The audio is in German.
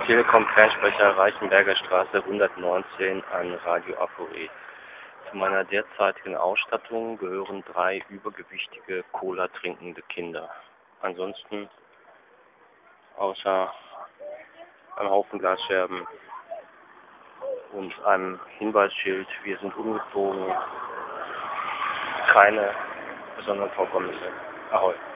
Telekom-Fernsprecher Reichenberger Straße 119 an Radio Aporet. Zu meiner derzeitigen Ausstattung gehören 3 übergewichtige, Cola trinkende Kinder. Ansonsten, außer einem Haufen Glasscherben und einem Hinweisschild, wir sind umgezogen, keine besonderen Vorkommnisse. Ahoi.